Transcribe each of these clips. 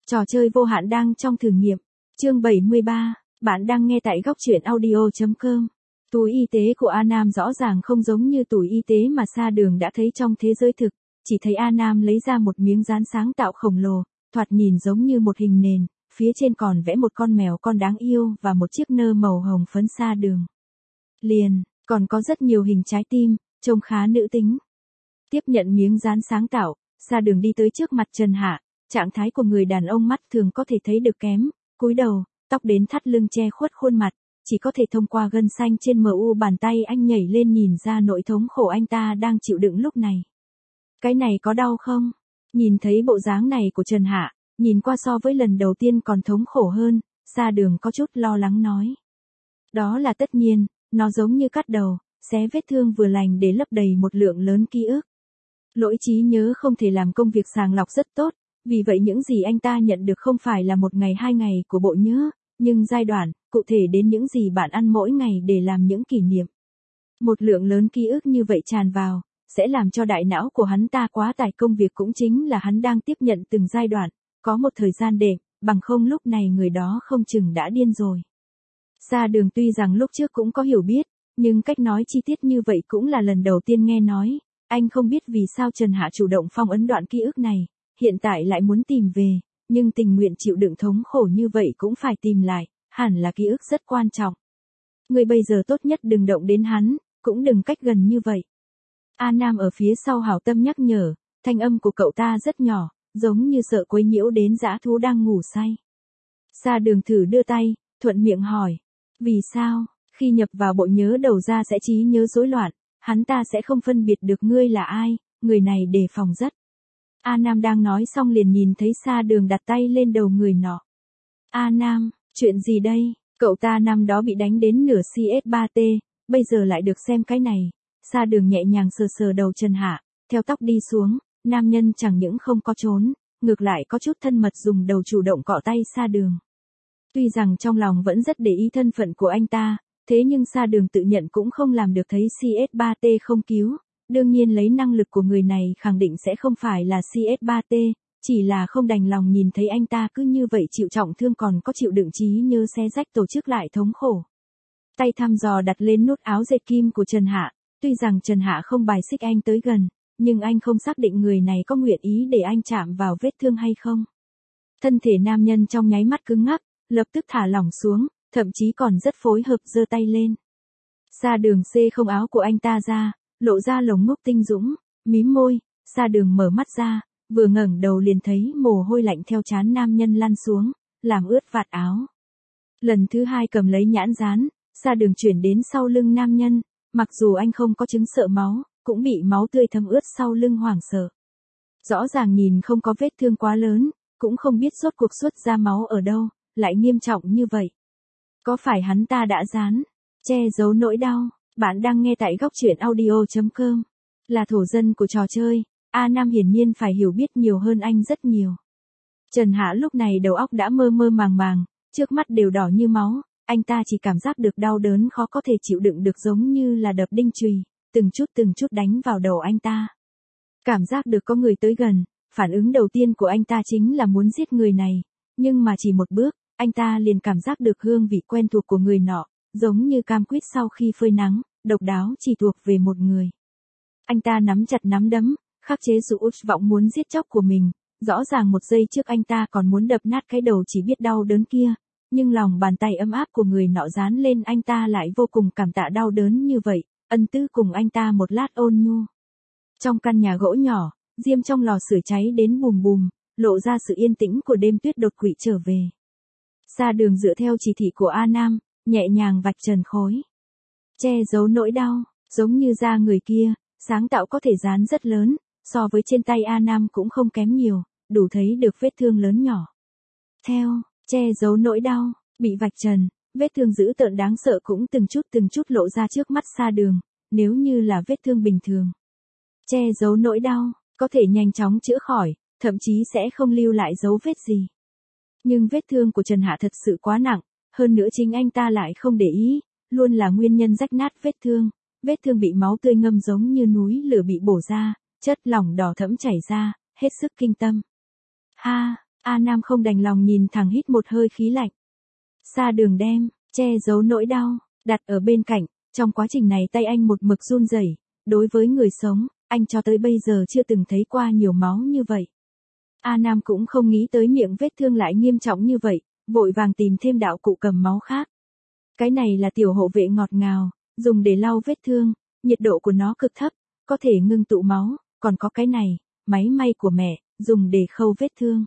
Trò chơi vô hạn đang trong thử nghiệm. Chương 73, bạn đang nghe tại góc truyện audio.com. Túi y tế của A Nam rõ ràng không giống như túi y tế mà Sa Đường đã thấy trong thế giới thực, chỉ thấy A Nam lấy ra một miếng dán sáng tạo khổng lồ, thoạt nhìn giống như một hình nền, phía trên còn vẽ một con mèo con đáng yêu và một chiếc nơ màu hồng phấn Sa Đường. Liền, còn có rất nhiều hình trái tim, trông khá nữ tính. Tiếp nhận miếng dán sáng tạo, Sa Đường đi tới trước mặt Trần Hạ, trạng thái của người đàn ông mắt thường có thể thấy được kém, cúi đầu, tóc đến thắt lưng che khuất khuôn mặt, chỉ có thể thông qua gân xanh trên mu bàn tay anh nhảy lên nhìn ra nỗi thống khổ anh ta đang chịu đựng lúc này. Cái này có đau không? Nhìn thấy bộ dáng này của Trần Hạ, nhìn qua so với lần đầu tiên còn thống khổ hơn, Sa Đường có chút lo lắng nói. Đó là tất nhiên, nó giống như cắt đầu, xé vết thương vừa lành để lấp đầy một lượng lớn ký ức. Lỗi trí nhớ không thể làm công việc sàng lọc rất tốt, vì vậy những gì anh ta nhận được không phải là một ngày hai ngày của bộ nhớ, nhưng giai đoạn, cụ thể đến những gì bạn ăn mỗi ngày để làm những kỷ niệm. Một lượng lớn ký ức như vậy tràn vào, sẽ làm cho đại não của hắn ta quá tải công việc, cũng chính là hắn đang tiếp nhận từng giai đoạn, có một thời gian để, bằng không lúc này người đó không chừng đã điên rồi. Sa Đường tuy rằng lúc trước cũng có hiểu biết, nhưng cách nói chi tiết như vậy cũng là lần đầu tiên nghe nói, anh không biết vì sao Trần Hạ chủ động phong ấn đoạn ký ức này, hiện tại lại muốn tìm về, nhưng tình nguyện chịu đựng thống khổ như vậy cũng phải tìm lại, hẳn là ký ức rất quan trọng. Người bây giờ tốt nhất đừng động đến hắn, cũng đừng cách gần như vậy. A Nam ở phía sau hảo tâm nhắc nhở, thanh âm của cậu ta rất nhỏ, giống như sợ quấy nhiễu đến dã thú đang ngủ say. Sa Đường thử đưa tay, thuận miệng hỏi, vì sao, khi nhập vào bộ nhớ đầu ra sẽ trí nhớ rối loạn, hắn ta sẽ không phân biệt được ngươi là ai, người này đề phòng rất. A Nam đang nói xong liền nhìn thấy Sa Đường đặt tay lên đầu người nọ. A Nam, chuyện gì đây, cậu ta năm đó bị đánh đến nửa CS3T, bây giờ lại được xem cái này. Sa Đường nhẹ nhàng sờ sờ đầu Trần Hạ, theo tóc đi xuống, nam nhân chẳng những không có trốn, ngược lại có chút thân mật dùng đầu chủ động cọ tay Sa Đường. Tuy rằng trong lòng vẫn rất để ý thân phận của anh ta, thế nhưng Sa Đường tự nhận cũng không làm được thấy CS3T không cứu, đương nhiên lấy năng lực của người này khẳng định sẽ không phải là CS3T, chỉ là không đành lòng nhìn thấy anh ta cứ như vậy chịu trọng thương còn có chịu đựng trí nhớ xé rách tổ chức lại thống khổ. Tay thăm dò đặt lên nút áo dệt kim của Trần Hạ, tuy rằng Trần Hạ không bài xích anh tới gần, nhưng anh không xác định người này có nguyện ý để anh chạm vào vết thương hay không. Thân thể nam nhân trong nháy mắt cứng ngắc, lập tức thả lỏng xuống, thậm chí còn rất phối hợp giơ tay lên. Sa Đường xê không áo của anh ta ra, lộ ra lồng ngốc tinh dũng, mím môi, Sa Đường mở mắt ra, vừa ngẩng đầu liền thấy mồ hôi lạnh theo trán nam nhân lăn xuống, làm ướt vạt áo. Lần thứ hai cầm lấy nhãn dán, Sa Đường chuyển đến sau lưng nam nhân, mặc dù anh không có chứng sợ máu, cũng bị máu tươi thấm ướt sau lưng hoảng sợ. Rõ ràng nhìn không có vết thương quá lớn, cũng không biết rốt cuộc xuất ra máu ở đâu, lại nghiêm trọng như vậy. Có phải hắn ta đã dán, che giấu nỗi đau? Bạn đang nghe tại góc truyện audio.com. Là thổ dân của trò chơi, A Nam hiển nhiên phải hiểu biết nhiều hơn anh rất nhiều. Trần Hạ lúc này đầu óc đã mơ mơ màng màng, trước mắt đều đỏ như máu, anh ta chỉ cảm giác được đau đớn khó có thể chịu đựng được giống như là đập đinh chùy, từng chút đánh vào đầu anh ta. Cảm giác được có người tới gần, phản ứng đầu tiên của anh ta chính là muốn giết người này, nhưng mà chỉ một bước, anh ta liền cảm giác được hương vị quen thuộc của người nọ, giống như cam quýt sau khi phơi nắng, độc đáo chỉ thuộc về một người. Anh ta nắm chặt nắm đấm, khắc chế sự uất vọng muốn giết chóc của mình, rõ ràng một giây trước anh ta còn muốn đập nát cái đầu chỉ biết đau đớn kia, nhưng lòng bàn tay ấm áp của người nọ dán lên anh ta lại vô cùng cảm tạ đau đớn như vậy, ân tư cùng anh ta một lát ôn nhu. Trong căn nhà gỗ nhỏ, diêm trong lò sưởi cháy đến bùm bùm, lộ ra sự yên tĩnh của đêm tuyết đột quỵ trở về. Sa Đường dựa theo chỉ thị của A Nam, nhẹ nhàng vạch trần khối. Che giấu nỗi đau, giống như da người kia, sáng tạo có thể dán rất lớn, so với trên tay A Nam cũng không kém nhiều, đủ thấy được vết thương lớn nhỏ. Theo, che giấu nỗi đau, bị vạch trần, vết thương dữ tợn đáng sợ cũng từng chút lộ ra trước mắt Sa Đường, nếu như là vết thương bình thường. Che giấu nỗi đau, có thể nhanh chóng chữa khỏi, thậm chí sẽ không lưu lại dấu vết gì. Nhưng vết thương của Trần Hạ thật sự quá nặng, hơn nữa chính anh ta lại không để ý, luôn là nguyên nhân rách nát vết thương bị máu tươi ngâm giống như núi lửa bị bổ ra, chất lỏng đỏ thẫm chảy ra, hết sức kinh tâm. Ha, A Nam không đành lòng nhìn thẳng hít một hơi khí lạnh. Sa Đường đem, che giấu nỗi đau, đặt ở bên cạnh, trong quá trình này tay anh một mực run rẩy. Đối với người sống, anh cho tới bây giờ chưa từng thấy qua nhiều máu như vậy. A Nam cũng không nghĩ tới miệng vết thương lại nghiêm trọng như vậy, vội vàng tìm thêm đạo cụ cầm máu khác. Cái này là tiểu hộ vệ ngọt ngào, dùng để lau vết thương, nhiệt độ của nó cực thấp, có thể ngưng tụ máu, còn có cái này, máy may của mẹ, dùng để khâu vết thương.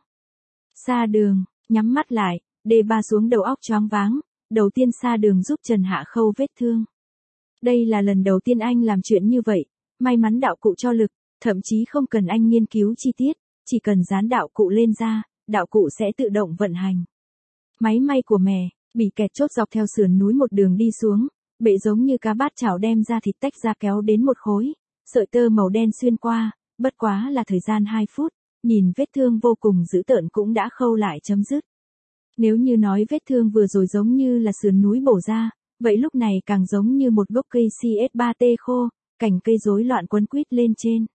Sa Đường, nhắm mắt lại, đề ba xuống đầu óc choáng váng, đầu tiên Sa Đường giúp Trần Hạ khâu vết thương. Đây là lần đầu tiên anh làm chuyện như vậy, may mắn đạo cụ cho lực, thậm chí không cần anh nghiên cứu chi tiết, chỉ cần dán đạo cụ lên da, đạo cụ sẽ tự động vận hành. Máy may của mẹ, bị kẹt chốt dọc theo sườn núi một đường đi xuống, bệ giống như cá bát chảo đem ra thịt tách ra kéo đến một khối, sợi tơ màu đen xuyên qua, bất quá là thời gian 2 phút, nhìn vết thương vô cùng dữ tợn cũng đã khâu lại chấm dứt. Nếu như nói vết thương vừa rồi giống như là sườn núi bổ ra, vậy lúc này càng giống như một gốc cây CS3T khô, cành cây rối loạn quấn quýt lên trên.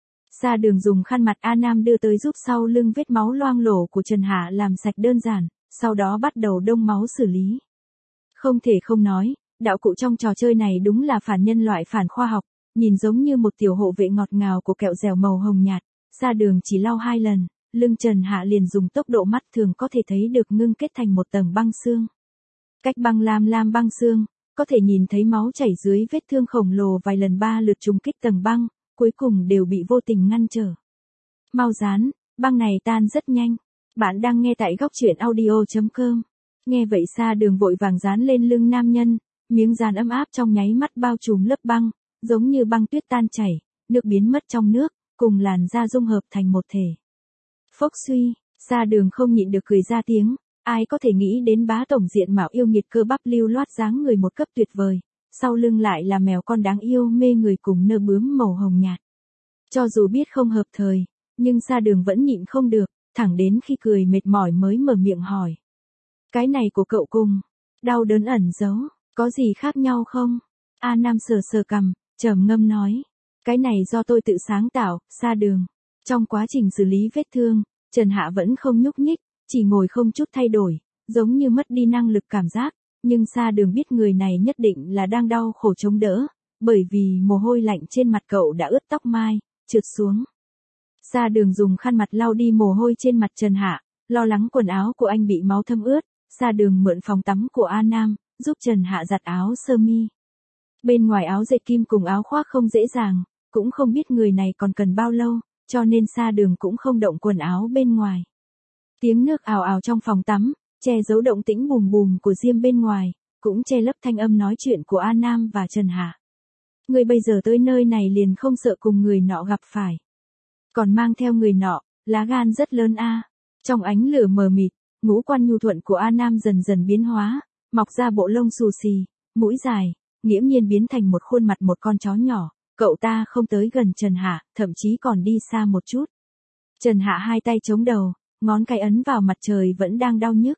Sa Đường dùng khăn mặt A Nam đưa tới giúp sau lưng vết máu loang lổ của Trần Hạ làm sạch đơn giản, sau đó bắt đầu đông máu xử lý. Không thể không nói, đạo cụ trong trò chơi này đúng là phản nhân loại phản khoa học, nhìn giống như một tiểu hộ vệ ngọt ngào của kẹo dẻo màu hồng nhạt. Sa Đường chỉ lau 2 lần, lưng Trần Hạ liền dùng tốc độ mắt thường có thể thấy được ngưng kết thành một tầng băng xương. Cách băng lam băng xương, có thể nhìn thấy máu chảy dưới vết thương khổng lồ vài lần 3 lượt trùng kích tầng băng, cuối cùng đều bị vô tình ngăn trở. Mau dán, băng này tan rất nhanh. Bạn đang nghe tại góc truyện audio.com. Nghe vậy Sa Đường vội vàng dán lên lưng nam nhân, miếng dán ấm áp trong nháy mắt bao trùm lớp băng, giống như băng tuyết tan chảy, nước biến mất trong nước, cùng làn da dung hợp thành một thể. Phốc suy, Sa Đường không nhịn được cười ra tiếng, ai có thể nghĩ đến bá tổng diện mạo yêu nghiệt cơ bắp lưu loát dáng người một cấp tuyệt vời, sau lưng lại là mèo con đáng yêu mê người cùng nơ bướm màu hồng nhạt. Cho dù biết không hợp thời, nhưng Sa Đường vẫn nhịn không được, thẳng đến khi cười mệt mỏi mới mở miệng hỏi. Cái này của cậu cùng, đau đớn ẩn giấu, có gì khác nhau không? A Nam sờ sờ cằm, trầm ngâm nói. Cái này do tôi tự sáng tạo, Sa Đường. Trong quá trình xử lý vết thương, Trần Hạ vẫn không nhúc nhích, chỉ ngồi không chút thay đổi, giống như mất đi năng lực cảm giác, nhưng Sa Đường biết người này nhất định là đang đau khổ chống đỡ, bởi vì mồ hôi lạnh trên mặt cậu đã ướt tóc mai, trượt xuống. Sa Đường dùng khăn mặt lau đi mồ hôi trên mặt Trần Hạ, lo lắng quần áo của anh bị máu thấm ướt, Sa Đường mượn phòng tắm của A Nam, giúp Trần Hạ giặt áo sơ mi. Bên ngoài áo dệt kim cùng áo khoác không dễ dàng, cũng không biết người này còn cần bao lâu, cho nên Sa Đường cũng không động quần áo bên ngoài. Tiếng nước ào ào trong phòng tắm, che giấu động tĩnh bùm bùm của Diêm bên ngoài, cũng che lấp thanh âm nói chuyện của A Nam và Trần Hạ. Người bây giờ tới nơi này liền không sợ cùng người nọ gặp phải. Còn mang theo người nọ, lá gan rất lớn a. Trong ánh lửa mờ mịt, ngũ quan nhu thuận của A Nam dần dần biến hóa, mọc ra bộ lông xù xì, mũi dài, nghiễm nhiên biến thành một khuôn mặt một con chó nhỏ. Cậu ta không tới gần Trần Hạ, thậm chí còn đi xa một chút. Trần Hạ hai tay chống đầu, ngón cái ấn vào mặt trời vẫn đang đau nhức.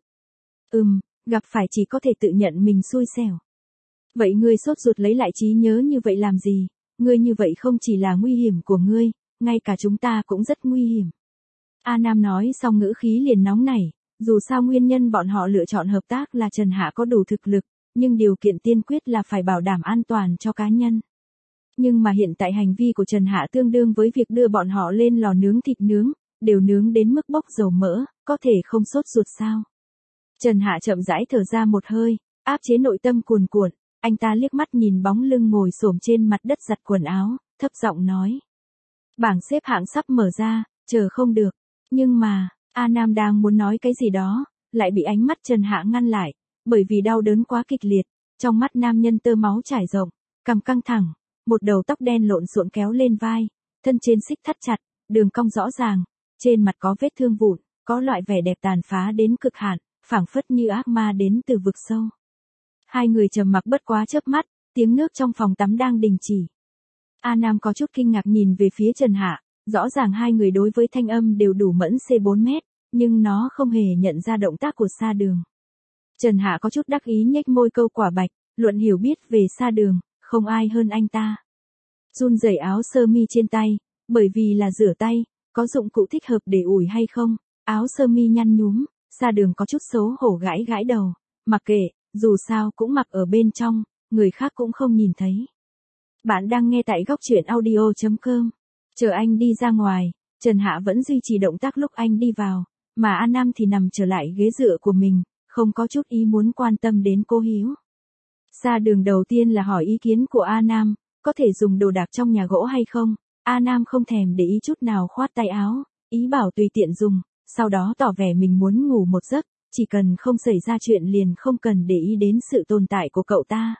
Gặp phải chỉ có thể tự nhận mình xui xẻo. Vậy ngươi sốt ruột lấy lại trí nhớ như vậy làm gì? Ngươi như vậy không chỉ là nguy hiểm của ngươi, ngay cả chúng ta cũng rất nguy hiểm. A Nam nói xong ngữ khí liền nóng nảy, dù sao nguyên nhân bọn họ lựa chọn hợp tác là Trần Hạ có đủ thực lực, nhưng điều kiện tiên quyết là phải bảo đảm an toàn cho cá nhân. Nhưng mà hiện tại hành vi của Trần Hạ tương đương với việc đưa bọn họ lên lò nướng thịt nướng, đều nướng đến mức bốc dầu mỡ, có thể không sốt ruột sao? Trần Hạ chậm rãi thở ra một hơi, áp chế nội tâm cuồn cuộn, anh ta liếc mắt nhìn bóng lưng ngồi xổm trên mặt đất giặt quần áo, thấp giọng nói. Bảng xếp hạng sắp mở ra, chờ không được. Nhưng mà, A Nam đang muốn nói cái gì đó, lại bị ánh mắt Trần Hạ ngăn lại, bởi vì đau đớn quá kịch liệt, trong mắt nam nhân tơ máu trải rộng, cằm căng thẳng, một đầu tóc đen lộn xộn kéo lên vai, thân trên xích thắt chặt, đường cong rõ ràng, trên mặt có vết thương vụn, có loại vẻ đẹp tàn phá đến cực hạn, phảng phất như ác ma đến từ vực sâu. Hai người trầm mặc bất quá chớp mắt, tiếng nước trong phòng tắm đang đình chỉ. A Nam có chút kinh ngạc nhìn về phía Trần Hạ, rõ ràng hai người đối với thanh âm đều đủ mẫn C4 mét, nhưng nó không hề nhận ra động tác của Sa Đường. Trần Hạ có chút đắc ý nhếch môi câu quả bạch, luận hiểu biết về Sa Đường, không ai hơn anh ta. Run rẩy áo sơ mi trên tay, bởi vì là rửa tay, có dụng cụ thích hợp để ủi hay không, áo sơ mi nhăn nhúm, Sa Đường có chút xấu hổ gãi gãi đầu, mặc kệ, dù sao cũng mặc ở bên trong, người khác cũng không nhìn thấy. Bạn đang nghe tại góc truyện audio.com. Chờ anh đi ra ngoài, Trần Hạ vẫn duy trì động tác lúc anh đi vào, mà A Nam thì nằm trở lại ghế dựa của mình, không có chút ý muốn quan tâm đến cô Hiếu. Sa Đường đầu tiên là hỏi ý kiến của A Nam, có thể dùng đồ đạc trong nhà gỗ hay không? A Nam không thèm để ý chút nào khoát tay áo, ý bảo tùy tiện dùng, sau đó tỏ vẻ mình muốn ngủ một giấc, chỉ cần không xảy ra chuyện liền không cần để ý đến sự tồn tại của cậu ta.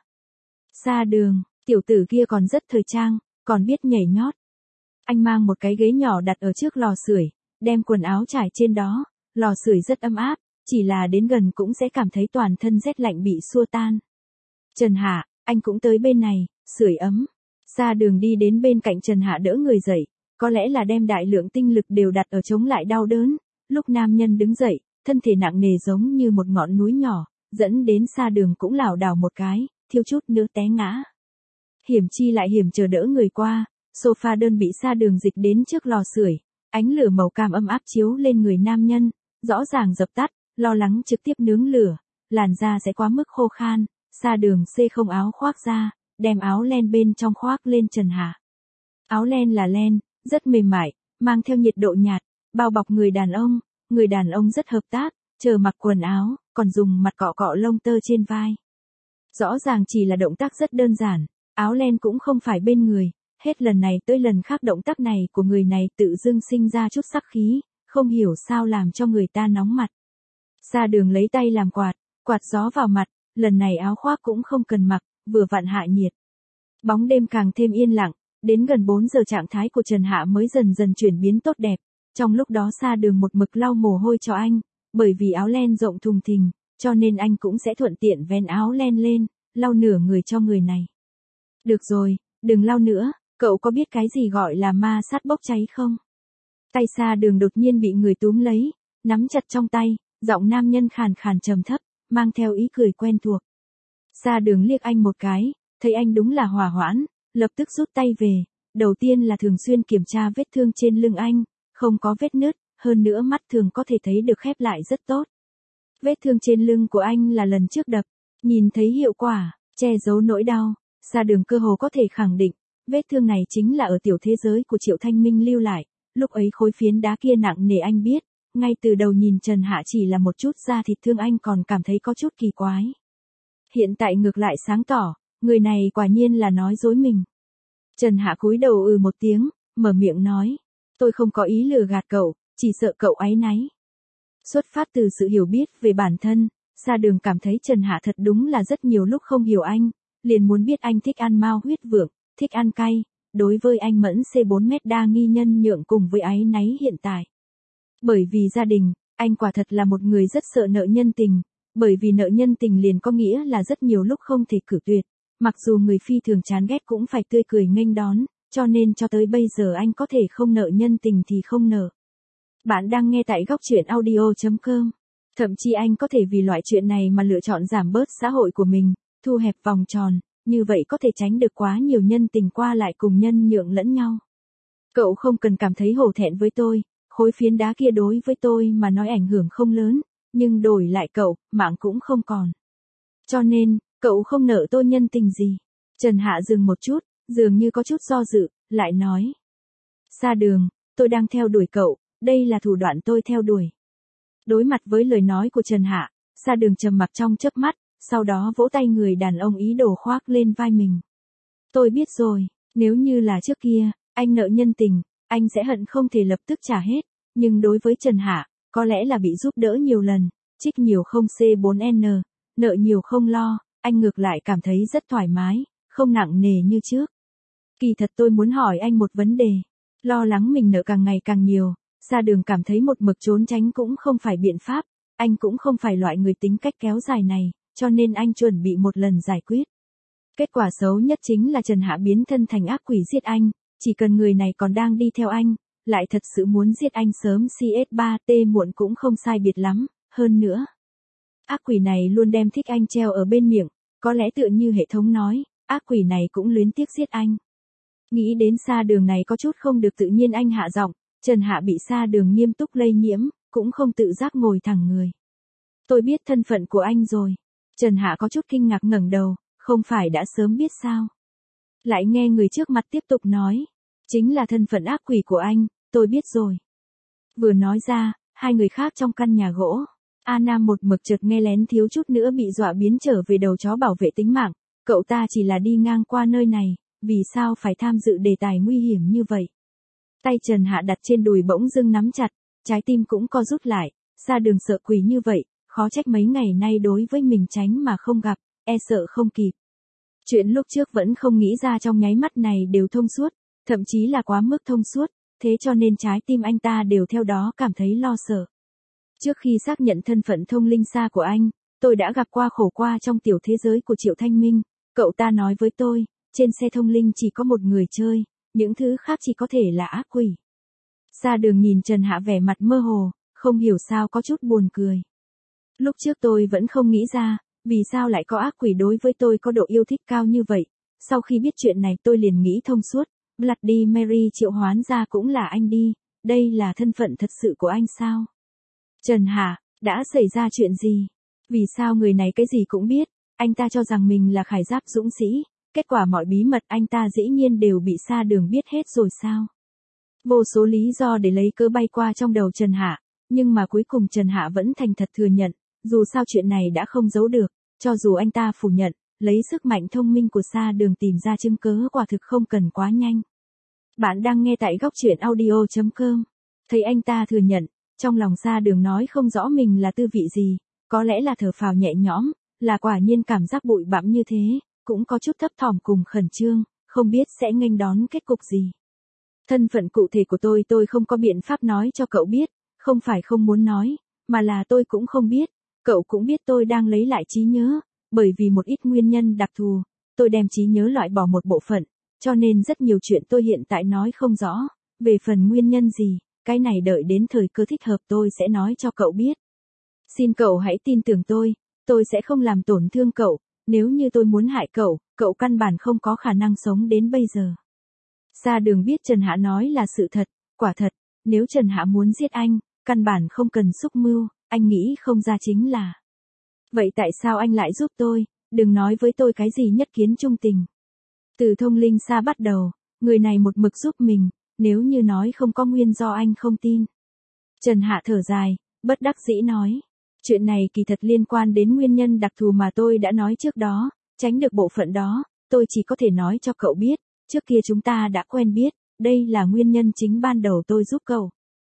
Sa Đường, tiểu tử kia còn rất thời trang, còn biết nhảy nhót. Anh mang một cái ghế nhỏ đặt ở trước lò sưởi, đem quần áo trải trên đó, lò sưởi rất ấm áp, chỉ là đến gần cũng sẽ cảm thấy toàn thân rét lạnh bị xua tan. Trần Hạ, anh cũng tới bên này, sưởi ấm. Sa Đường đi đến bên cạnh Trần Hạ đỡ người dậy, có lẽ là đem đại lượng tinh lực đều đặt ở chống lại đau đớn. Lúc nam nhân đứng dậy, thân thể nặng nề giống như một ngọn núi nhỏ, dẫn đến Sa Đường cũng lảo đảo một cái, thiếu chút nữa té ngã. Hiểm chi lại hiểm chờ đỡ người qua, sofa đơn bị Sa Đường dịch đến trước lò sưởi, ánh lửa màu cam ấm áp chiếu lên người nam nhân, rõ ràng dập tắt, lo lắng trực tiếp nướng lửa, làn da sẽ quá mức khô khan, Sa Đường xê không áo khoác ra, đem áo len bên trong khoác lên Trần Hạ. Áo len là len, rất mềm mại, mang theo nhiệt độ nhạt, bao bọc người đàn ông rất hợp tác, chờ mặc quần áo, còn dùng mặt cọ cọ lông tơ trên vai. Rõ ràng chỉ là động tác rất đơn giản, áo len cũng không phải bên người, hết lần này tới lần khác động tác này của người này tự dưng sinh ra chút sắc khí, không hiểu sao làm cho người ta nóng mặt. Sa Đường lấy tay làm quạt gió vào mặt, lần này áo khoác cũng không cần mặc, vừa vặn hạ nhiệt. Bóng đêm càng thêm yên lặng, đến gần 4 giờ trạng thái của Trần Hạ mới dần dần chuyển biến tốt đẹp. Trong lúc đó Sa Đường một mực lau mồ hôi cho anh, bởi vì áo len rộng thùng thình, cho nên anh cũng sẽ thuận tiện vén áo len lên, lau nửa người cho người này. Được rồi, đừng lau nữa, cậu có biết cái gì gọi là ma sát bốc cháy không? Tay Sa Đường đột nhiên bị người túm lấy, nắm chặt trong tay, giọng nam nhân khàn khàn trầm thấp, mang theo ý cười quen thuộc. Sa Đường liếc anh một cái, thấy anh đúng là hòa hoãn, lập tức rút tay về, đầu tiên là thường xuyên kiểm tra vết thương trên lưng anh, không có vết nứt, hơn nữa mắt thường có thể thấy được khép lại rất tốt. Vết thương trên lưng của anh là lần trước đập, nhìn thấy hiệu quả, che giấu nỗi đau, Sa Đường cơ hồ có thể khẳng định, vết thương này chính là ở tiểu thế giới của Triệu Thanh Minh lưu lại, lúc ấy khối phiến đá kia nặng nề anh biết, ngay từ đầu nhìn Trần Hạ chỉ là một chút da thịt thương anh còn cảm thấy có chút kỳ quái. Hiện tại ngược lại sáng tỏ, người này quả nhiên là nói dối mình. Trần Hạ cúi đầu một tiếng, mở miệng nói, tôi không có ý lừa gạt cậu, chỉ sợ cậu áy náy. Xuất phát từ sự hiểu biết về bản thân, Sa Đường cảm thấy Trần Hạ thật đúng là rất nhiều lúc không hiểu anh, liền muốn biết anh thích ăn mao huyết vượng, thích ăn cay, đối với anh mẫn C4M đa nghi nhân nhượng cùng với áy náy hiện tại. Bởi vì gia đình, anh quả thật là một người rất sợ nợ nhân tình, bởi vì nợ nhân tình liền có nghĩa là rất nhiều lúc không thể cự tuyệt, mặc dù người phi thường chán ghét cũng phải tươi cười nghênh đón, cho nên cho tới bây giờ anh có thể không nợ nhân tình thì không nợ. Bạn đang nghe tại góc truyện audio.com. Thậm chí anh có thể vì loại chuyện này mà lựa chọn giảm bớt xã hội của mình, thu hẹp vòng tròn, như vậy có thể tránh được quá nhiều nhân tình qua lại cùng nhân nhượng lẫn nhau. Cậu không cần cảm thấy hổ thẹn với tôi, khối phiến đá kia đối với tôi mà nói ảnh hưởng không lớn, nhưng đổi lại cậu, mạng cũng không còn. Cho nên, cậu không nợ tôi nhân tình gì. Trần Hạ dừng một chút, dường như có chút do dự, lại nói. Sa Đường, tôi đang theo đuổi cậu, đây là thủ đoạn tôi theo đuổi. Đối mặt với lời nói của Trần Hạ, Sa Đường trầm mặc trong chớp mắt, sau đó vỗ tay người đàn ông ý đồ khoác lên vai mình. Tôi biết rồi, nếu như là trước kia, anh nợ nhân tình, anh sẽ hận không thể lập tức trả hết, nhưng đối với Trần Hạ, có lẽ là bị giúp đỡ nhiều lần, trích nhiều không C4N, nợ nhiều không lo, anh ngược lại cảm thấy rất thoải mái, không nặng nề như trước. Kỳ thật tôi muốn hỏi anh một vấn đề, lo lắng mình nợ càng ngày càng nhiều, Sa Đường cảm thấy một mực trốn tránh cũng không phải biện pháp, anh cũng không phải loại người tính cách kéo dài này, cho nên anh chuẩn bị một lần giải quyết. Kết quả xấu nhất chính là Trần Hạ biến thân thành ác quỷ giết anh, chỉ cần người này còn đang đi theo anh, lại thật sự muốn giết anh sớm CS3T muộn cũng không sai biệt lắm, hơn nữa. Ác quỷ này luôn đem thích anh treo ở bên miệng, có lẽ tựa như hệ thống nói, ác quỷ này cũng luyến tiếc giết anh. Nghĩ đến Sa Đường này có chút không được tự nhiên anh hạ giọng, Trần Hạ bị Sa Đường nghiêm túc lây nhiễm, cũng không tự giác ngồi thẳng người. Tôi biết thân phận của anh rồi. Trần Hạ có chút kinh ngạc ngẩng đầu, không phải đã sớm biết sao. Lại nghe người trước mặt tiếp tục nói. Chính là thân phận ác quỷ của anh, tôi biết rồi. Vừa nói ra, hai người khác trong căn nhà gỗ. A Nam một mực chợt nghe lén thiếu chút nữa bị dọa biến trở về đầu chó bảo vệ tính mạng. Cậu ta chỉ là đi ngang qua nơi này, vì sao phải tham dự đề tài nguy hiểm như vậy? Tay Trần Hạ đặt trên đùi bỗng dưng nắm chặt, trái tim cũng co rút lại. Xa đường sợ quỷ như vậy, khó trách mấy ngày nay đối với mình tránh mà không gặp, e sợ không kịp. Chuyện lúc trước vẫn không nghĩ ra trong nháy mắt này đều thông suốt, thậm chí là quá mức thông suốt, thế cho nên trái tim anh ta đều theo đó cảm thấy lo sợ. Trước khi xác nhận thân phận thông linh xa của anh, tôi đã gặp qua khổ qua trong tiểu thế giới của Triệu Thanh Minh, cậu ta nói với tôi, trên xe thông linh chỉ có một người chơi, những thứ khác chỉ có thể là ác quỷ. Xa đường nhìn Trần Hạ vẻ mặt mơ hồ, không hiểu sao có chút buồn cười. Lúc trước tôi vẫn không nghĩ ra, vì sao lại có ác quỷ đối với tôi có độ yêu thích cao như vậy. Sau khi biết chuyện này tôi liền nghĩ thông suốt, Bloody Mary triệu hoán ra cũng là anh đi, đây là thân phận thật sự của anh sao? Trần Hạ, đã xảy ra chuyện gì? Vì sao người này cái gì cũng biết, anh ta cho rằng mình là khải giáp dũng sĩ, kết quả mọi bí mật anh ta dĩ nhiên đều bị Xa Đường biết hết rồi sao? Vô số lý do để lấy cớ bay qua trong đầu Trần Hạ, nhưng mà cuối cùng Trần Hạ vẫn thành thật thừa nhận, dù sao chuyện này đã không giấu được, cho dù anh ta phủ nhận, lấy sức mạnh thông minh của Xa Đường tìm ra chứng cớ quả thực không cần quá nhanh. Bạn đang nghe tại góc truyện audio.com. Thấy anh ta thừa nhận, trong lòng Xa Đường nói không rõ mình là tư vị gì, có lẽ là thở phào nhẹ nhõm, là quả nhiên cảm giác bụi bặm như thế, cũng có chút thấp thỏm cùng khẩn trương, không biết sẽ nghênh đón kết cục gì. Thân phận cụ thể của tôi không có biện pháp nói cho cậu biết, không phải không muốn nói, mà là tôi cũng không biết, cậu cũng biết tôi đang lấy lại trí nhớ, bởi vì một ít nguyên nhân đặc thù, tôi đem trí nhớ loại bỏ một bộ phận, cho nên rất nhiều chuyện tôi hiện tại nói không rõ, về phần nguyên nhân gì, cái này đợi đến thời cơ thích hợp tôi sẽ nói cho cậu biết. Xin cậu hãy tin tưởng tôi sẽ không làm tổn thương cậu, nếu như tôi muốn hại cậu căn bản không có khả năng sống đến bây giờ. Xa Đường biết Trần Hạ nói là sự thật, quả thật, nếu Trần Hạ muốn giết anh, căn bản không cần xúc mưu, anh nghĩ không ra chính là. Vậy tại sao anh lại giúp tôi, đừng nói với tôi cái gì nhất kiến trung tình. Từ thông linh xa bắt đầu, người này một mực giúp mình, nếu như nói không có nguyên do anh không tin. Trần Hạ thở dài, bất đắc dĩ nói. Chuyện này kỳ thật liên quan đến nguyên nhân đặc thù mà tôi đã nói trước đó, tránh được bộ phận đó, tôi chỉ có thể nói cho cậu biết, trước kia chúng ta đã quen biết, đây là nguyên nhân chính ban đầu tôi giúp cậu.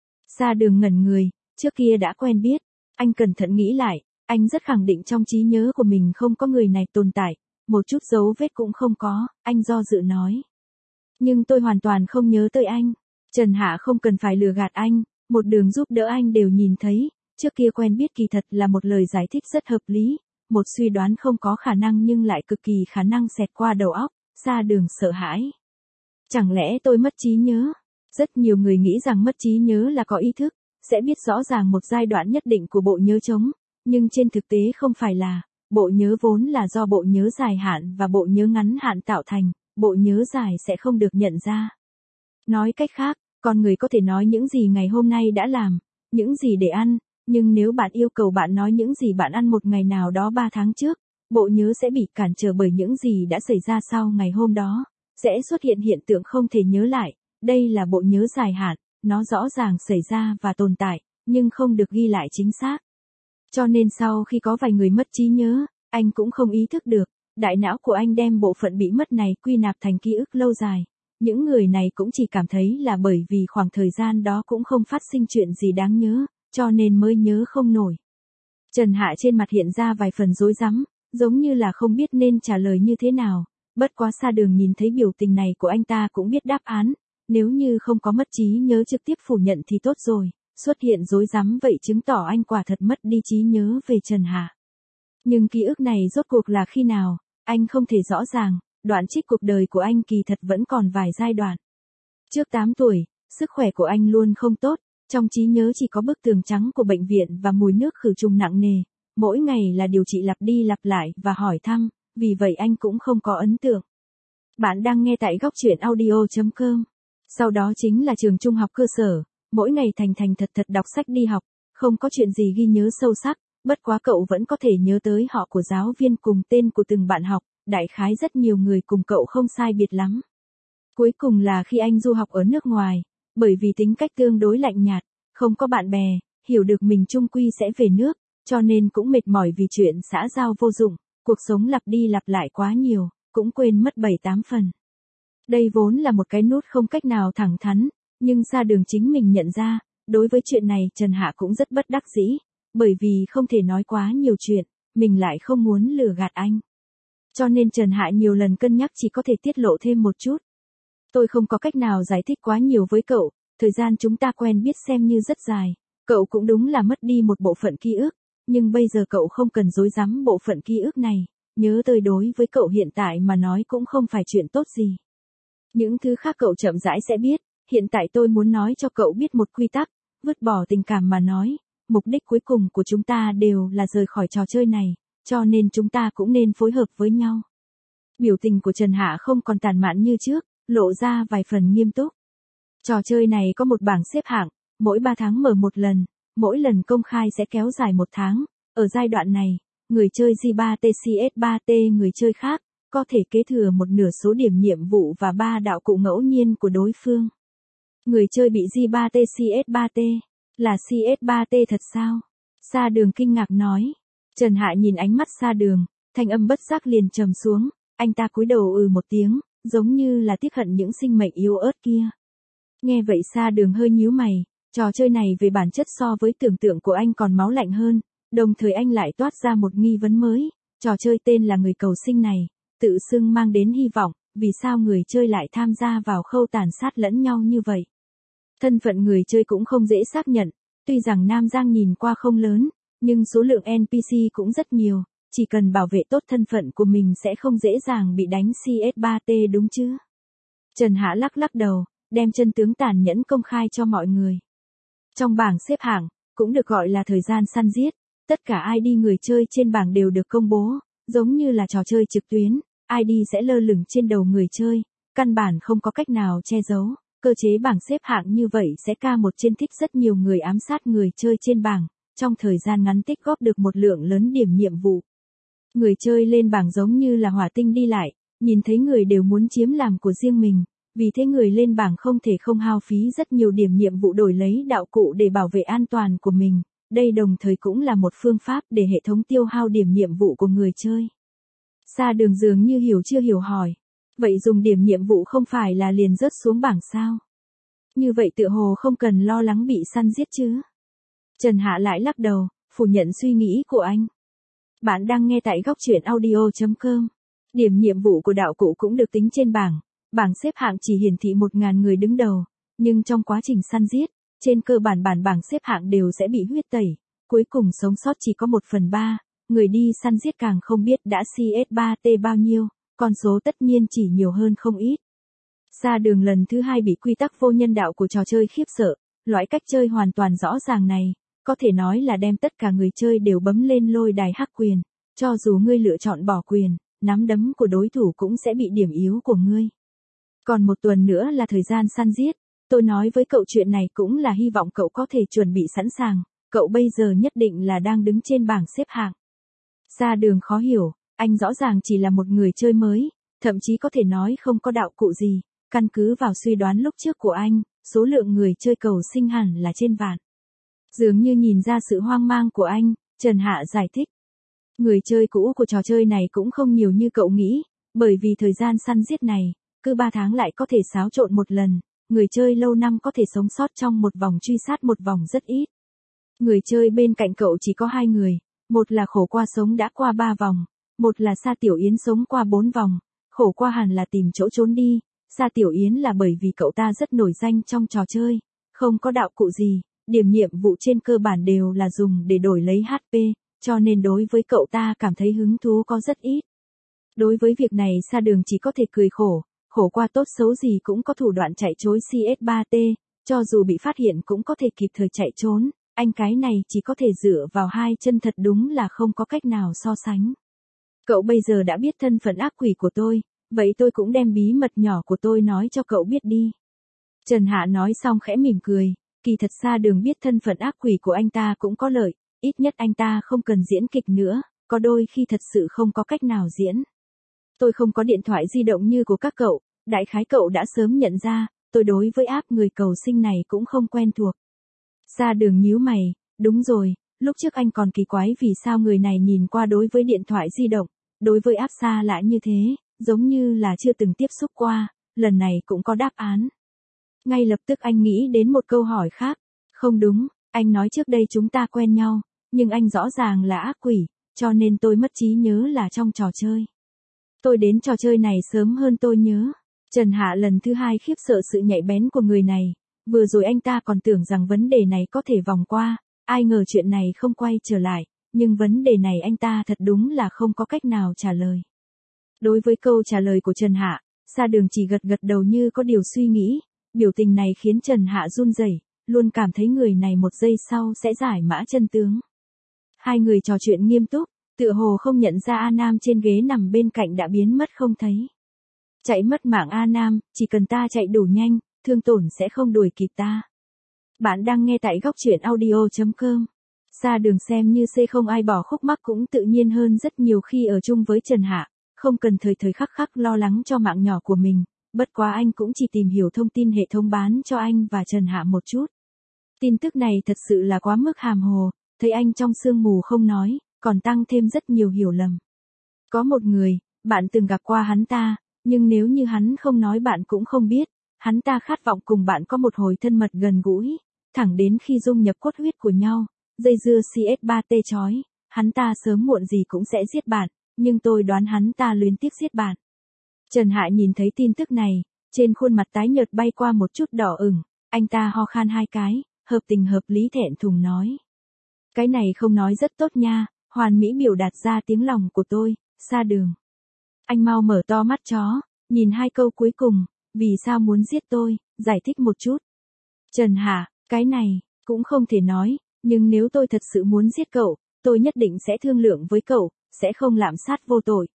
Xa Đường ngẩn người, trước kia đã quen biết, anh cẩn thận nghĩ lại, anh rất khẳng định trong trí nhớ của mình không có người này tồn tại, một chút dấu vết cũng không có, anh do dự nói. Nhưng tôi hoàn toàn không nhớ tới anh. Trần Hạ không cần phải lừa gạt anh, một đường giúp đỡ anh đều nhìn thấy, trước kia quen biết kỳ thật là một lời giải thích rất hợp lý, một suy đoán không có khả năng nhưng lại cực kỳ khả năng xẹt qua đầu óc, Xa Đường sợ hãi. Chẳng lẽ tôi mất trí nhớ? Rất nhiều người nghĩ rằng mất trí nhớ là có ý thức, sẽ biết rõ ràng một giai đoạn nhất định của bộ nhớ trống, nhưng trên thực tế không phải là, bộ nhớ vốn là do bộ nhớ dài hạn và bộ nhớ ngắn hạn tạo thành, bộ nhớ dài sẽ không được nhận ra. Nói cách khác, con người có thể nói những gì ngày hôm nay đã làm, những gì để ăn, nhưng nếu bạn yêu cầu bạn nói những gì bạn ăn một ngày nào đó 3 tháng trước, bộ nhớ sẽ bị cản trở bởi những gì đã xảy ra sau ngày hôm đó, sẽ xuất hiện hiện tượng không thể nhớ lại, đây là bộ nhớ dài hạn, nó rõ ràng xảy ra và tồn tại, nhưng không được ghi lại chính xác. Cho nên sau khi có vài người mất trí nhớ, anh cũng không ý thức được, đại não của anh đem bộ phận bị mất này quy nạp thành ký ức lâu dài. Những người này cũng chỉ cảm thấy là bởi vì khoảng thời gian đó cũng không phát sinh chuyện gì đáng nhớ, cho nên mới nhớ không nổi. Trần Hạ trên mặt hiện ra vài phần rối rắm, giống như là không biết nên trả lời như thế nào, bất quá Xa Đường nhìn thấy biểu tình này của anh ta cũng biết đáp án, nếu như không có mất trí nhớ trực tiếp phủ nhận thì tốt rồi, xuất hiện rối rắm vậy chứng tỏ anh quả thật mất đi trí nhớ về Trần Hạ. Nhưng ký ức này rốt cuộc là khi nào, anh không thể rõ ràng, đoạn trích cuộc đời của anh kỳ thật vẫn còn vài giai đoạn. Trước 8 tuổi, sức khỏe của anh luôn không tốt, trong trí nhớ chỉ có bức tường trắng của bệnh viện và mùi nước khử trùng nặng nề, mỗi ngày là điều trị lặp đi lặp lại và hỏi thăm, vì vậy anh cũng không có ấn tượng. Bạn đang nghe tại góc truyện audio.com. Sau đó chính là trường trung học cơ sở, mỗi ngày thành thật đọc sách đi học, Không có chuyện gì ghi nhớ sâu sắc, bất quá cậu vẫn có thể nhớ tới họ của giáo viên cùng tên của từng bạn học, đại khái rất nhiều người cùng cậu không sai biệt lắm. Cuối cùng là khi anh du học ở nước ngoài, bởi vì tính cách tương đối lạnh nhạt, không có bạn bè, hiểu được mình chung quy sẽ về nước, cho nên cũng mệt mỏi vì chuyện xã giao vô dụng, cuộc sống lặp đi lặp lại quá nhiều, cũng quên mất 7-8 phần. Đây vốn là một cái nút không cách nào thẳng thắn, nhưng Sa Đường chính mình nhận ra, đối với chuyện này Trần Hạ cũng rất bất đắc dĩ, bởi vì không thể nói quá nhiều chuyện, mình lại không muốn lừa gạt anh. Cho nên Trần Hạ nhiều lần cân nhắc chỉ có thể tiết lộ thêm một chút. Tôi không có cách nào giải thích quá nhiều với cậu, thời gian chúng ta quen biết xem như rất dài, cậu cũng đúng là mất đi một bộ phận ký ức, nhưng bây giờ cậu không cần dối rắm bộ phận ký ức này, nhớ tới đối với cậu hiện tại mà nói cũng không phải chuyện tốt gì. Những thứ khác cậu chậm rãi sẽ biết, hiện tại tôi muốn nói cho cậu biết một quy tắc, vứt bỏ tình cảm mà nói, mục đích cuối cùng của chúng ta đều là rời khỏi trò chơi này, cho nên chúng ta cũng nên phối hợp với nhau. Biểu tình của Trần Hạ không còn tàn mạn như trước, lộ ra vài phần nghiêm túc. Trò chơi này có một bảng xếp hạng, mỗi 3 tháng mở một lần, mỗi lần công khai sẽ kéo dài 1 tháng. Ở giai đoạn này, người chơi J3TCS3T người chơi khác, có thể kế thừa một nửa số điểm nhiệm vụ và 3 đạo cụ ngẫu nhiên của đối phương. Người chơi bị J3TCS3T, là CS3T thật sao? Sa Đường kinh ngạc nói. Trần Hạ nhìn ánh mắt Sa Đường, thanh âm bất giác liền trầm xuống, anh ta cúi đầu một tiếng, giống như là tiếc hận những sinh mệnh yếu ớt kia. Nghe vậy Sa Đường hơi nhíu mày, trò chơi này về bản chất so với tưởng tượng của anh còn máu lạnh hơn, đồng thời anh lại toát ra một nghi vấn mới, trò chơi tên là người cầu sinh này, tự xưng mang đến hy vọng, vì sao người chơi lại tham gia vào khâu tàn sát lẫn nhau như vậy? Thân phận người chơi cũng không dễ xác nhận, tuy rằng Nam Giang nhìn qua không lớn, nhưng số lượng NPC cũng rất nhiều, chỉ cần bảo vệ tốt thân phận của mình sẽ không dễ dàng bị đánh CS3T đúng chứ? Trần Hạ lắc lắc đầu, đem chân tướng tàn nhẫn công khai cho mọi người. Trong bảng xếp hạng, cũng được gọi là thời gian săn giết, tất cả ID người chơi trên bảng đều được công bố, giống như là trò chơi trực tuyến, ID sẽ lơ lửng trên đầu người chơi, căn bản không có cách nào che giấu. Cơ chế bảng xếp hạng như vậy sẽ K1 trên thích rất nhiều người ám sát người chơi trên bảng, trong thời gian ngắn tích góp được một lượng lớn điểm nhiệm vụ. Người chơi lên bảng giống như là hỏa tinh đi lại, nhìn thấy người đều muốn chiếm làm của riêng mình, vì thế người lên bảng không thể không hao phí rất nhiều điểm nhiệm vụ đổi lấy đạo cụ để bảo vệ an toàn của mình, đây đồng thời cũng là một phương pháp để hệ thống tiêu hao điểm nhiệm vụ của người chơi. Sa Đường dường như hiểu chưa hiểu hỏi. Vậy dùng điểm nhiệm vụ không phải là liền rớt xuống bảng sao? Như vậy tựa hồ không cần lo lắng bị săn giết chứ? Trần Hạ lại lắc đầu, phủ nhận suy nghĩ của anh. Bạn đang nghe tại góc truyện audio.com. Điểm nhiệm vụ của đạo cụ cũng được tính trên bảng xếp hạng chỉ hiển thị 1.000 người đứng đầu, nhưng trong quá trình săn giết, trên cơ bản bảng xếp hạng đều sẽ bị huyết tẩy, cuối cùng sống sót chỉ có 1/3, người đi săn giết càng không biết đã CS3T bao nhiêu. Con số tất nhiên chỉ nhiều hơn không ít. Sa Đường lần thứ 2 bị quy tắc vô nhân đạo của trò chơi khiếp sợ, loại cách chơi hoàn toàn rõ ràng này, có thể nói là đem tất cả người chơi đều bấm lên lôi đài hắc quyền, cho dù ngươi lựa chọn bỏ quyền, nắm đấm của đối thủ cũng sẽ bị điểm yếu của ngươi. Còn 1 tuần nữa là thời gian săn giết, tôi nói với cậu chuyện này cũng là hy vọng cậu có thể chuẩn bị sẵn sàng, cậu bây giờ nhất định là đang đứng trên bảng xếp hạng. Sa Đường khó hiểu. Anh rõ ràng chỉ là một người chơi mới, thậm chí có thể nói không có đạo cụ gì, căn cứ vào suy đoán lúc trước của anh, số lượng người chơi cầu sinh hẳn là trên vạn. Dường như nhìn ra sự hoang mang của anh, Trần Hạ giải thích. Người chơi cũ của trò chơi này cũng không nhiều như cậu nghĩ, bởi vì thời gian săn giết này, cứ 3 tháng lại có thể xáo trộn một lần, người chơi lâu năm có thể sống sót trong một vòng truy sát một vòng rất ít. Người chơi bên cạnh cậu chỉ có 2 người, một là khổ qua sống đã qua 3 vòng. Một là Sa Tiểu Yến sống qua 4 vòng, khổ qua hẳn là tìm chỗ trốn đi, Sa Tiểu Yến là bởi vì cậu ta rất nổi danh trong trò chơi, không có đạo cụ gì, điểm nhiệm vụ trên cơ bản đều là dùng để đổi lấy HP, cho nên đối với cậu ta cảm thấy hứng thú có rất ít. Đối với việc này Sa Đường chỉ có thể cười khổ qua tốt xấu gì cũng có thủ đoạn chạy trối CS3T, cho dù bị phát hiện cũng có thể kịp thời chạy trốn, anh cái này chỉ có thể dựa vào 2 chân thật đúng là không có cách nào so sánh. Cậu bây giờ đã biết thân phận ác quỷ của tôi, vậy tôi cũng đem bí mật nhỏ của tôi nói cho cậu biết đi. Trần Hạ nói xong khẽ mỉm cười, Kỳ thật Sa Đường biết thân phận ác quỷ của anh ta cũng có lợi, ít nhất anh ta không cần diễn kịch nữa, có đôi khi thật sự không có cách nào diễn. Tôi không có điện thoại di động như của các cậu, đại khái cậu đã sớm nhận ra, tôi đối với app người cầu sinh này cũng không quen thuộc. Sa Đường nhíu mày, đúng rồi, lúc trước anh còn kỳ quái vì sao người này nhìn qua đối với điện thoại di động, đối với app xa lạ như thế, giống như là chưa từng tiếp xúc qua, lần này cũng có đáp án. Ngay lập tức anh nghĩ đến một câu hỏi khác, không đúng, anh nói trước đây chúng ta quen nhau, nhưng anh rõ ràng là ác quỷ, cho nên tôi mất trí nhớ là trong trò chơi. Tôi đến trò chơi này sớm hơn tôi nhớ. Trần Hạ lần thứ hai khiếp sợ sự nhạy bén của người này, vừa rồi anh ta còn tưởng rằng vấn đề này có thể vòng qua, ai ngờ chuyện này không quay trở lại, nhưng vấn đề này anh ta thật đúng là không có cách nào trả lời. Đối với câu trả lời của Trần Hạ, Sa Đường chỉ gật gật đầu như có điều suy nghĩ, biểu tình này khiến Trần Hạ run rẩy, luôn cảm thấy người này một giây sau sẽ giải mã chân tướng. Hai người trò chuyện nghiêm túc, tựa hồ không nhận ra A Nam trên ghế nằm bên cạnh đã biến mất không thấy. Chạy mất mạng A Nam, chỉ cần ta chạy đủ nhanh, thương tổn sẽ không đuổi kịp ta. Bạn đang nghe tại góc truyện audio.com. Sa Đường xem như C không ai bỏ khúc mắc cũng tự nhiên hơn rất nhiều khi ở chung với Trần Hạ, không cần thời thời khắc khắc lo lắng cho mạng nhỏ của mình, bất quá anh cũng chỉ tìm hiểu thông tin hệ thống bán cho anh và Trần Hạ một chút. Tin tức này thật sự là quá mức hàm hồ, thấy anh trong sương mù không nói, còn tăng thêm rất nhiều hiểu lầm. Có một người, bạn từng gặp qua hắn ta, nhưng nếu như hắn không nói bạn cũng không biết, hắn ta khát vọng cùng bạn có một hồi thân mật gần gũi, thẳng đến khi dung nhập cốt huyết của nhau, dây dưa CS3T chói, hắn ta sớm muộn gì cũng sẽ giết bạn, nhưng tôi đoán hắn ta luyến tiếc giết bạn. Trần Hạ nhìn thấy tin tức này, trên khuôn mặt tái nhợt bay qua một chút đỏ ửng, anh ta ho khan hai cái, hợp tình hợp lý thẹn thùng nói. Cái này không nói rất tốt nha, hoàn mỹ biểu đạt ra tiếng lòng của tôi, Sa Đường. Anh mau mở to mắt chó, nhìn hai câu cuối cùng, vì sao muốn giết tôi, giải thích một chút. Trần Hạ, cái này, cũng không thể nói, nhưng nếu tôi thật sự muốn giết cậu, tôi nhất định sẽ thương lượng với cậu, sẽ không lạm sát vô tội.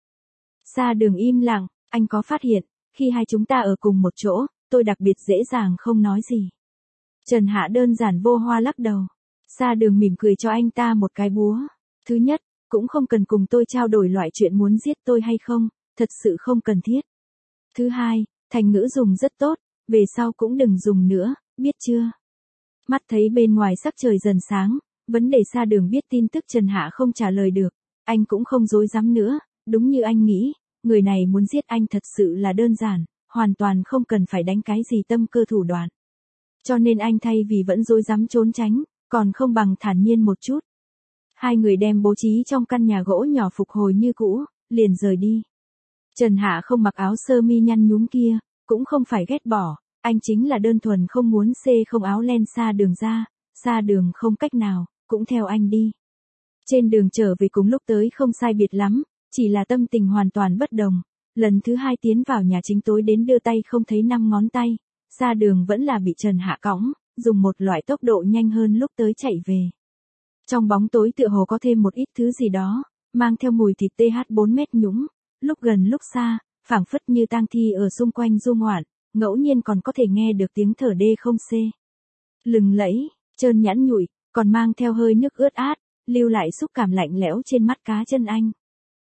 Sa Đường im lặng, anh có phát hiện, khi hai chúng ta ở cùng một chỗ, tôi đặc biệt dễ dàng không nói gì. Trần Hạ đơn giản vô hoa lắc đầu. Sa Đường mỉm cười cho anh ta một cái búa. Thứ nhất, cũng không cần cùng tôi trao đổi loại chuyện muốn giết tôi hay không, thật sự không cần thiết. Thứ hai, thành ngữ dùng rất tốt, về sau cũng đừng dùng nữa, biết chưa? Mắt thấy bên ngoài sắc trời dần sáng, vấn đề Sa Đường biết tin tức Trần Hạ không trả lời được, anh cũng không dối dám nữa, đúng như anh nghĩ, người này muốn giết anh thật sự là đơn giản, hoàn toàn không cần phải đánh cái gì tâm cơ thủ đoạn. Cho nên anh thay vì vẫn dối dám trốn tránh, còn không bằng thản nhiên một chút. Hai người đem bố trí trong căn nhà gỗ nhỏ phục hồi như cũ, liền rời đi. Trần Hạ không mặc áo sơ mi nhăn nhúm kia, cũng không phải ghét bỏ, anh chính là đơn thuần không muốn không áo len Sa Đường ra, Sa Đường không cách nào, cũng theo anh đi. Trên đường trở về cùng lúc tới không sai biệt lắm, chỉ là tâm tình hoàn toàn bất đồng. Lần thứ hai tiến vào nhà chính tối đến đưa tay không thấy 5 ngón tay, Sa Đường vẫn là bị Trần Hạ cõng, dùng một loại tốc độ nhanh hơn lúc tới chạy về. Trong bóng tối tựa hồ có thêm một ít thứ gì đó, mang theo mùi thịt TH 4 mét nhũng, lúc gần lúc xa, phảng phất như tang thi ở xung quanh du ngoạn, ngẫu nhiên còn có thể nghe được tiếng thở đê không c. Lừng lẫy, trơn nhẵn nhụi, còn mang theo hơi nước ướt át, lưu lại xúc cảm lạnh lẽo trên mắt cá chân anh.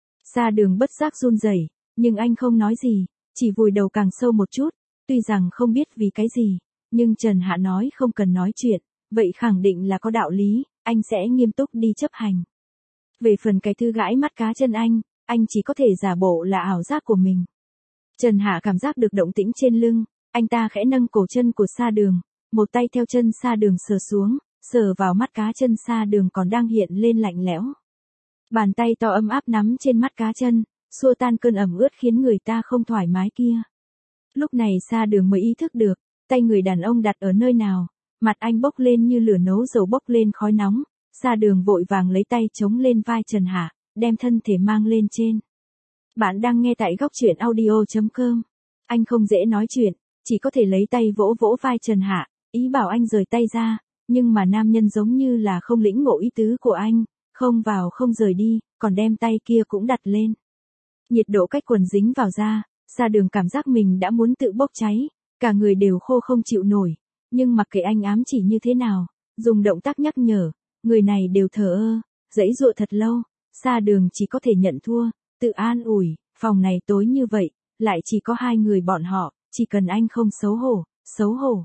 Sa Đường bất giác run rẩy, nhưng anh không nói gì, chỉ vùi đầu càng sâu một chút, tuy rằng không biết vì cái gì, nhưng Trần Hạ nói không cần nói chuyện, vậy khẳng định là có đạo lý, anh sẽ nghiêm túc đi chấp hành. Về phần cái thư gãi mắt cá chân anh chỉ có thể giả bộ là ảo giác của mình. Trần Hạ cảm giác được động tĩnh trên lưng, anh ta khẽ nâng cổ chân của Sa Đường, một tay theo chân Sa Đường sờ xuống, sờ vào mắt cá chân Sa Đường còn đang hiện lên lạnh lẽo. Bàn tay to ấm áp nắm trên mắt cá chân, xua tan cơn ẩm ướt khiến người ta không thoải mái kia. Lúc này Sa Đường mới ý thức được, tay người đàn ông đặt ở nơi nào, mặt anh bốc lên như lửa nấu dầu bốc lên khói nóng, Sa Đường vội vàng lấy tay chống lên vai Trần Hạ, đem thân thể mang lên trên. Bạn đang nghe tại góc truyện audio.com. Anh không dễ nói chuyện, chỉ có thể lấy tay vỗ vỗ vai Trần Hạ, ý bảo anh rời tay ra, nhưng mà nam nhân giống như là không lĩnh ngộ ý tứ của anh, không vào không rời đi, còn đem tay kia cũng đặt lên. Nhiệt độ cách quần dính vào da, Sa Đường cảm giác mình đã muốn tự bốc cháy, cả người đều khô không chịu nổi, Nhưng mặc kệ anh ám chỉ như thế nào, dùng động tác nhắc nhở, người này đều thờ ơ, giãy giụa thật lâu, Sa Đường chỉ có thể nhận thua, tự an ủi, phòng này tối như vậy, lại chỉ có hai người bọn họ, chỉ cần anh không xấu hổ, xấu hổ.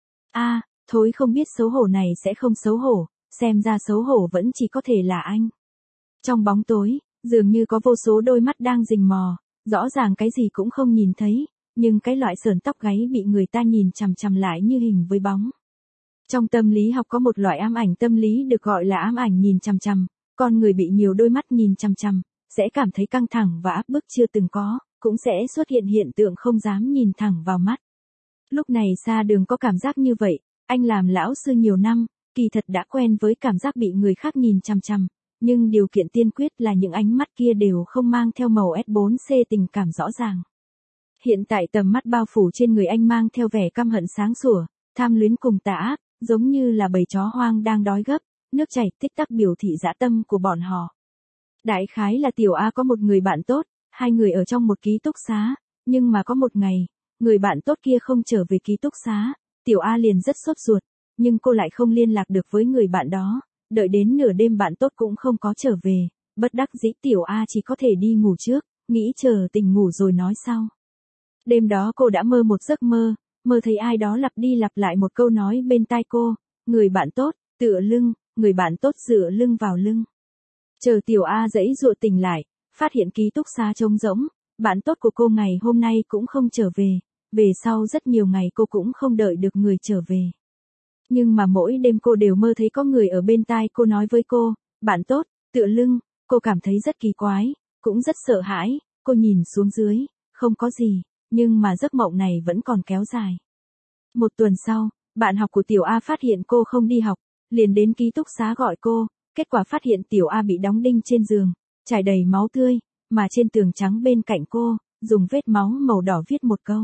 Thối không biết xấu hổ này sẽ không xấu hổ, xem ra xấu hổ vẫn chỉ có thể là anh. Trong bóng tối, dường như có vô số đôi mắt đang rình mò, rõ ràng cái gì cũng không nhìn thấy, nhưng cái loại sởn tóc gáy bị người ta nhìn chằm chằm lại như hình với bóng. Trong tâm lý học có một loại ám ảnh tâm lý được gọi là ám ảnh nhìn chằm chằm, con người bị nhiều đôi mắt nhìn chằm chằm, sẽ cảm thấy căng thẳng và áp bức chưa từng có, cũng sẽ xuất hiện hiện tượng không dám nhìn thẳng vào mắt. Lúc này Sa Đường có cảm giác như vậy, anh làm lão sư nhiều năm, kỳ thật đã quen với cảm giác bị người khác nhìn chằm chằm, nhưng điều kiện tiên quyết là những ánh mắt kia đều không mang theo màu S4C tình cảm rõ ràng. Hiện tại tầm mắt bao phủ trên người anh mang theo vẻ căm hận sáng sủa, tham luyến cùng tà ác, giống như là bầy chó hoang đang đói gấp, nước chảy tích tắc biểu thị dã tâm của bọn họ. Đại khái là Tiểu A có một người bạn tốt, hai người ở trong một ký túc xá, nhưng mà có một ngày, người bạn tốt kia không trở về ký túc xá, Tiểu A liền rất sốt ruột, nhưng cô lại không liên lạc được với người bạn đó, đợi đến nửa đêm bạn tốt cũng không có trở về, bất đắc dĩ Tiểu A chỉ có thể đi ngủ trước, nghĩ chờ tỉnh ngủ rồi nói sau. Đêm đó cô đã mơ một giấc mơ, mơ thấy ai đó lặp đi lặp lại một câu nói bên tai cô, người bạn tốt, tựa lưng, người bạn tốt dựa lưng vào lưng. Chờ Tiểu A giãy giụa tỉnh lại, phát hiện ký túc xá trống rỗng, bạn tốt của cô ngày hôm nay cũng không trở về sau rất nhiều ngày cô cũng không đợi được người trở về. Nhưng mà mỗi đêm cô đều mơ thấy có người ở bên tai cô nói với cô, bạn tốt, tựa lưng, cô cảm thấy rất kỳ quái, cũng rất sợ hãi, cô nhìn xuống dưới, không có gì, nhưng mà giấc mộng này vẫn còn kéo dài. Một tuần sau, bạn học của Tiểu A phát hiện cô không đi học, liền đến ký túc xá gọi cô, kết quả phát hiện Tiểu A bị đóng đinh trên giường, trải đầy máu tươi, mà trên tường trắng bên cạnh cô, dùng vết máu màu đỏ viết một câu.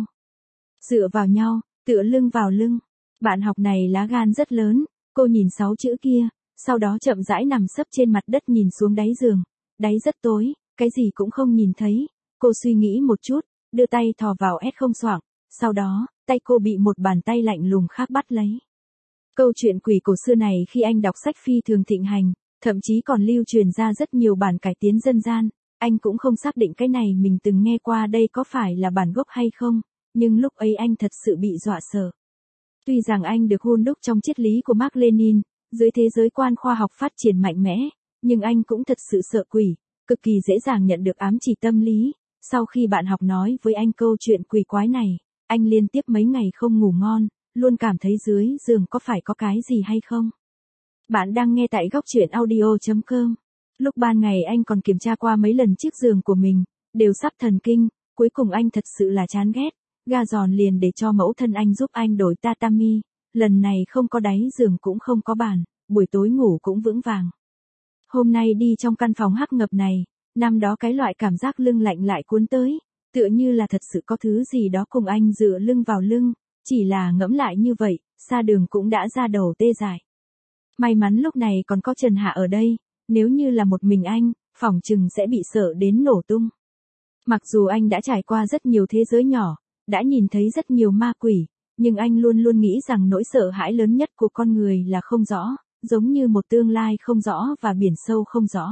Dựa vào nhau, tựa lưng vào lưng. Bạn học này lá gan rất lớn, cô nhìn 6 chữ kia, sau đó chậm rãi nằm sấp trên mặt đất nhìn xuống đáy giường, đáy rất tối, cái gì cũng không nhìn thấy, cô suy nghĩ một chút, đưa tay thò vào S0 xoảng, sau đó, tay cô bị một bàn tay lạnh lùng khác bắt lấy. Câu chuyện quỷ cổ xưa này khi anh đọc sách phi thường thịnh hành, thậm chí còn lưu truyền ra rất nhiều bản cải tiến dân gian, anh cũng không xác định cái này mình từng nghe qua đây có phải là bản gốc hay không, nhưng lúc ấy anh thật sự bị dọa sợ. Tuy rằng anh được hun đúc trong triết lý của Mác Lênin, dưới thế giới quan khoa học phát triển mạnh mẽ, nhưng anh cũng thật sự sợ quỷ, cực kỳ dễ dàng nhận được ám chỉ tâm lý. Sau khi bạn học nói với anh câu chuyện quỷ quái này, anh liên tiếp mấy ngày không ngủ ngon, luôn cảm thấy dưới giường có phải có cái gì hay không. Bạn đang nghe tại góc truyện audio.com. Lúc ban ngày anh còn kiểm tra qua mấy lần chiếc giường của mình, đều sắp thần kinh, cuối cùng anh thật sự là chán ghét, ga giòn liền để cho mẫu thân anh giúp anh đổi tatami, lần này không có đáy giường cũng không có bàn, buổi tối ngủ cũng vững vàng. Hôm nay đi trong căn phòng hắc ngập này, năm đó cái loại cảm giác lưng lạnh lại cuốn tới, tựa như là thật sự có thứ gì đó cùng anh dựa lưng vào lưng, chỉ là ngẫm lại như vậy, Sa Đường cũng đã ra đầu tê dại. May mắn lúc này còn có Trần Hạ ở đây, nếu như là một mình anh, phỏng chừng sẽ bị sợ đến nổ tung. Mặc dù anh đã trải qua rất nhiều thế giới nhỏ, đã nhìn thấy rất nhiều ma quỷ, nhưng anh luôn luôn nghĩ rằng nỗi sợ hãi lớn nhất của con người là không rõ, giống như một tương lai không rõ và biển sâu không rõ.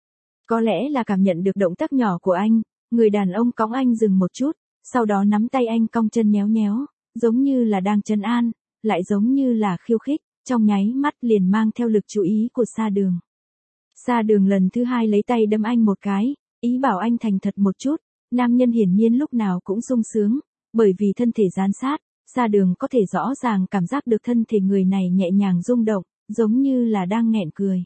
Có lẽ là cảm nhận được động tác nhỏ của anh, người đàn ông cõng anh dừng một chút, sau đó nắm tay anh cong chân nhéo nhéo, giống như là đang trấn an, lại giống như là khiêu khích, trong nháy mắt liền mang theo lực chú ý của Sa Đường. Sa Đường lần thứ hai lấy tay đâm anh một cái, ý bảo anh thành thật một chút, nam nhân hiển nhiên lúc nào cũng sung sướng, bởi vì thân thể gián sát, Sa Đường có thể rõ ràng cảm giác được thân thể người này nhẹ nhàng rung động, giống như là đang nghẹn cười.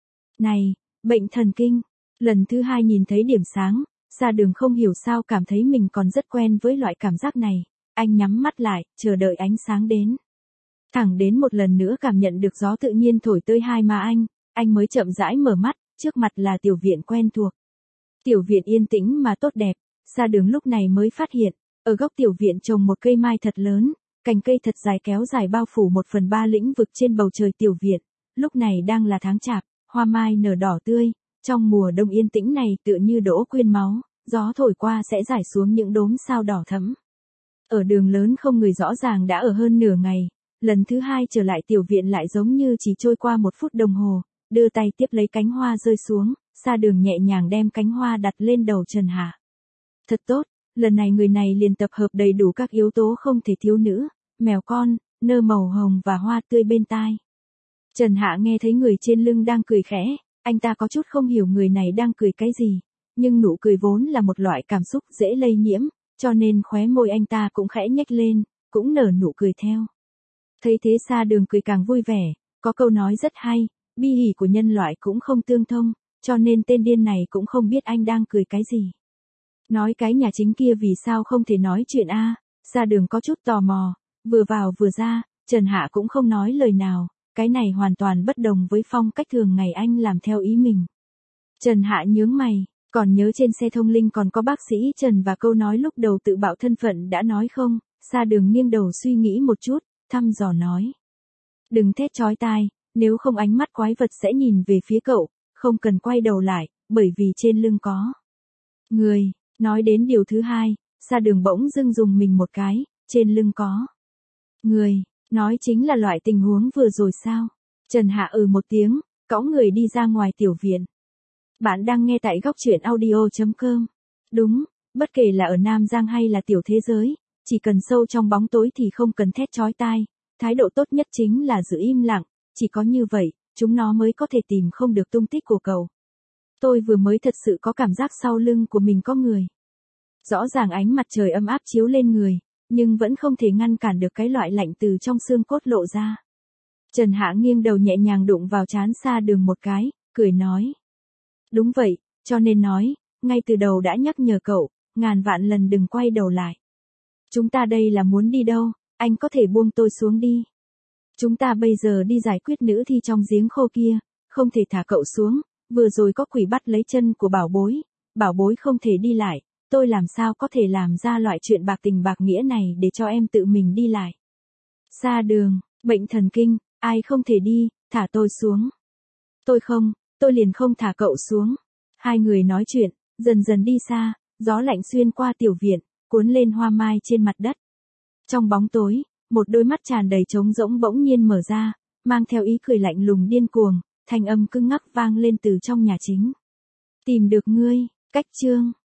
Này, bệnh thần kinh, lần thứ hai nhìn thấy điểm sáng, Sa Đường không hiểu sao cảm thấy mình còn rất quen với loại cảm giác này, anh nhắm mắt lại, chờ đợi ánh sáng đến. Thẳng đến một lần nữa cảm nhận được gió tự nhiên thổi tới hai má anh mới chậm rãi mở mắt, trước mặt là tiểu viện quen thuộc. Tiểu viện yên tĩnh mà tốt đẹp, Sa Đường lúc này mới phát hiện, ở góc tiểu viện trồng một cây mai thật lớn, cành cây thật dài kéo dài bao phủ 1/3 lĩnh vực trên bầu trời tiểu viện, lúc này đang là tháng chạp, hoa mai nở đỏ tươi, trong mùa đông yên tĩnh này tựa như đỗ quyên máu, gió thổi qua sẽ rải xuống những đốm sao đỏ thẫm. Ở đường lớn không người rõ ràng đã ở hơn nửa ngày, Lần thứ hai trở lại tiểu viện lại giống như chỉ trôi qua 1 phút đồng hồ, đưa tay tiếp lấy cánh hoa rơi xuống, Sa Đường nhẹ nhàng đem cánh hoa đặt lên đầu Trần Hạ. Thật tốt, lần này người này liền tập hợp đầy đủ các yếu tố không thể thiếu nữ, mèo con, nơ màu hồng và hoa tươi bên tai. Trần Hạ nghe thấy người trên lưng đang cười khẽ, anh ta có chút không hiểu người này đang cười cái gì, nhưng nụ cười vốn là một loại cảm xúc dễ lây nhiễm, cho nên khóe môi anh ta cũng khẽ nhếch lên, cũng nở nụ cười theo. Thấy thế Sa Đường cười càng vui vẻ, có câu nói rất hay, bi hỉ của nhân loại cũng không tương thông, cho nên tên điên này cũng không biết anh đang cười cái gì. Nói cái nhà chính kia vì sao không thể nói chuyện a? Sa Đường có chút tò mò, vừa vào vừa ra, Trần Hạ cũng không nói lời nào, cái này hoàn toàn bất đồng với phong cách thường ngày anh làm theo ý mình. Trần Hạ nhướng mày, còn nhớ trên xe thông linh còn có bác sĩ Trần và câu nói lúc đầu tự bạo thân phận đã nói không? Sa Đường nghiêng đầu suy nghĩ một chút, thăm dò nói. Đừng thét chói tai, nếu không ánh mắt quái vật sẽ nhìn về phía cậu, không cần quay đầu lại, bởi vì trên lưng có người. Nói đến điều thứ hai, Sa Đường bỗng dưng dùng mình một cái, trên lưng có người, nói chính là loại tình huống vừa rồi sao? Trần Hạ một tiếng, cõng người đi ra ngoài tiểu viện. Bạn đang nghe tại góc truyện audio.com. Đúng, bất kể là ở Nam Giang hay là tiểu thế giới, chỉ cần sâu trong bóng tối thì không cần thét chói tai, thái độ tốt nhất chính là giữ im lặng, chỉ có như vậy, chúng nó mới có thể tìm không được tung tích của cậu. Tôi vừa mới thật sự có cảm giác sau lưng của mình có người. Rõ ràng ánh mặt trời ấm áp chiếu lên người, nhưng vẫn không thể ngăn cản được cái loại lạnh từ trong xương cốt lộ ra. Trần Hạ nghiêng đầu nhẹ nhàng đụng vào trán Sa Đường một cái, cười nói. Đúng vậy, cho nên nói, ngay từ đầu đã nhắc nhở cậu, ngàn vạn lần đừng quay đầu lại. Chúng ta đây là muốn đi đâu, anh có thể buông tôi xuống đi. Chúng ta bây giờ đi giải quyết nữ thi trong giếng khô kia, không thể thả cậu xuống, vừa rồi có quỷ bắt lấy chân của bảo bối không thể đi lại, tôi làm sao có thể làm ra loại chuyện bạc tình bạc nghĩa này để cho em tự mình đi lại. Sa Đường, bệnh thần kinh, ai không thể đi, thả tôi xuống. Tôi liền không thả cậu xuống. Hai người nói chuyện, dần dần đi xa, gió lạnh xuyên qua tiểu viện, cuốn lên hoa mai trên mặt đất. Trong bóng tối, một đôi mắt tràn đầy trống rỗng bỗng nhiên mở ra, mang theo ý cười lạnh lùng điên cuồng, thanh âm cứng ngắc vang lên từ trong nhà chính. Tìm được ngươi, cách chương.